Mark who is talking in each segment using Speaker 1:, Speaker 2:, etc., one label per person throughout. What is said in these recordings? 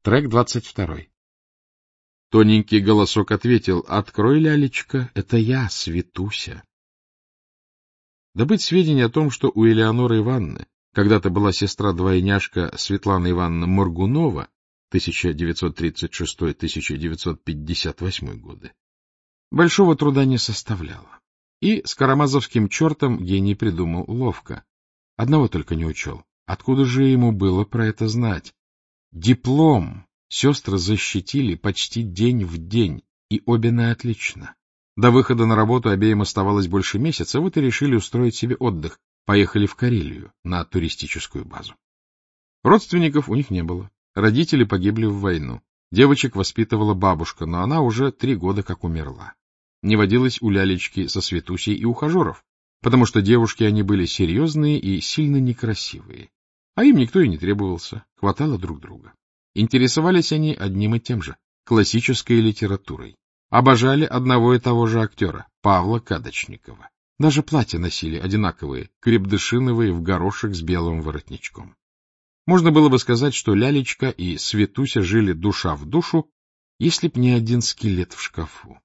Speaker 1: Трек 22. Тоненький голосок ответил: «Открой, лялечка, это я, Светуся». Добыть сведения о том, что у Элеоноры Ивановны когда-то была сестра-двойняшка Светлана Ивановна Моргунова, 1936-1958 годы, большого труда не составляло. И с карамазовским чертом гений придумал ловко. Одного только не учел. Откуда же ему было про это знать? Диплом сестры защитили почти день в день, и обе на отлично. До выхода на работу обеим оставалось больше месяца, вот и решили устроить себе отдых. Поехали в Карелию, на туристическую базу. Родственников у них не было. Родители погибли в войну. Девочек воспитывала бабушка, но она уже 3 года как умерла. Не водилось у лялечки со Светусей и ухажеров, потому что девушки они были серьезные и сильно некрасивые. А им никто и не требовался, хватало друг друга. Интересовались они одним и тем же — классической литературой. Обожали одного и того же актера, Павла Кадочникова. Даже платья носили одинаковые, крепдышиновые в горошек с белым воротничком. Можно было бы сказать, что лялечка и Светуся жили душа в душу, если б не один скелет в шкафу.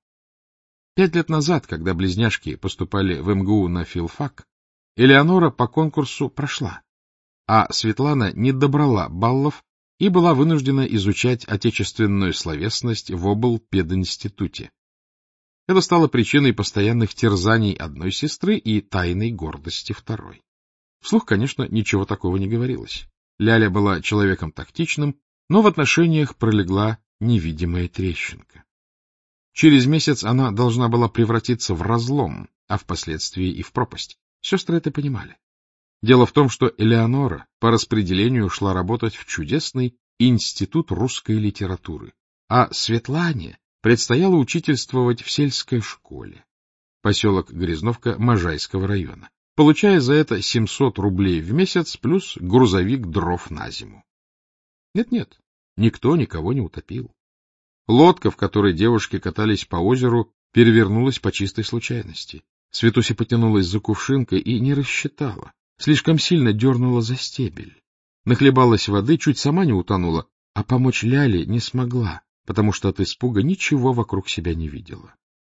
Speaker 1: 5 лет назад, когда близняшки поступали в МГУ на филфак, Элеонора по конкурсу прошла, а Светлана не добрала баллов и была вынуждена изучать отечественную словесность в облпединституте. Это стало причиной постоянных терзаний одной сестры и тайной гордости второй. Вслух, конечно, ничего такого не говорилось. Ляля была человеком тактичным, но в отношениях пролегла невидимая трещинка. Через месяц она должна была превратиться в разлом, а впоследствии и в пропасть. Сестры это понимали. Дело в том, что Элеонора по распределению шла работать в чудесный институт русской литературы, а Светлане предстояло учительствовать в сельской школе, поселок Грязновка Можайского района, получая за это 700 рублей в месяц плюс грузовик дров на зиму. Нет-нет, никто никого не утопил. Лодка, в которой девушки катались по озеру, перевернулась по чистой случайности. Светуся потянулась за кувшинкой и не рассчитала. Слишком сильно дернула за стебель. Нахлебалась воды, чуть сама не утонула, а помочь Ляле не смогла, потому что от испуга ничего вокруг себя не видела.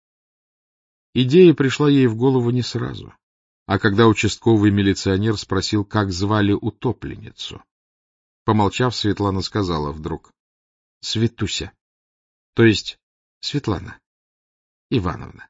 Speaker 1: Идея пришла ей в голову не сразу, а когда участковый милиционер спросил, как звали утопленницу. Помолчав, Светлана сказала вдруг: — Светуся, то есть Светлана Ивановна.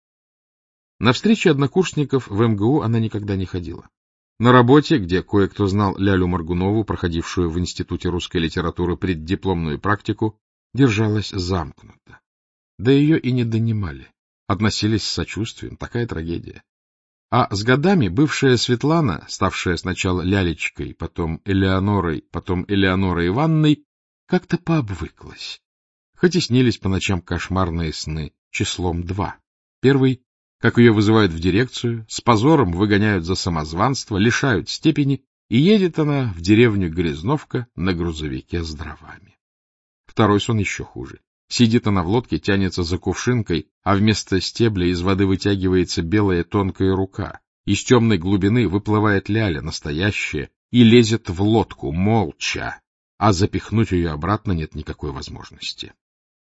Speaker 1: На встречи однокурсников в МГУ она никогда не ходила. На работе, где кое-кто знал Лялю Моргунову, проходившую в Институте русской литературы преддипломную практику, держалась замкнуто. Да ее и не донимали, относились с сочувствием, такая трагедия. А с годами бывшая Светлана, ставшая сначала Лялечкой, потом Элеонорой, потом Элеонорой Ивановной, как-то пообвыклась. Хоть и снились по ночам кошмарные сны числом 2. Первый, как ее вызывают в дирекцию, с позором выгоняют за самозванство, лишают степени, и едет она в деревню Грязновка на грузовике с дровами. Второй сон еще хуже. Сидит она в лодке, тянется за кувшинкой, а вместо стебля из воды вытягивается белая тонкая рука. Из темной глубины выплывает Ляля, настоящая, и лезет в лодку, молча, а запихнуть ее обратно нет никакой возможности.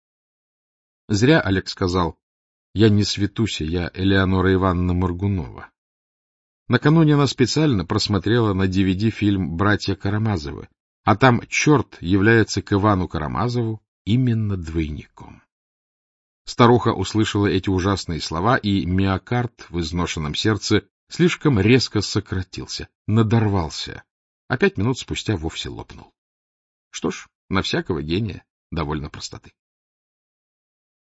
Speaker 1: Зря Олег сказал: «Я не Светуся, я Элеонора Ивановна Моргунова». Накануне она специально просмотрела на DVD фильм «Братья Карамазовы», а там черт является к Ивану Карамазову именно двойником. Старуха услышала эти ужасные слова, и миокард в изношенном сердце слишком резко сократился, надорвался, а 5 минут спустя вовсе лопнул. Что ж, на всякого гения довольно простоты.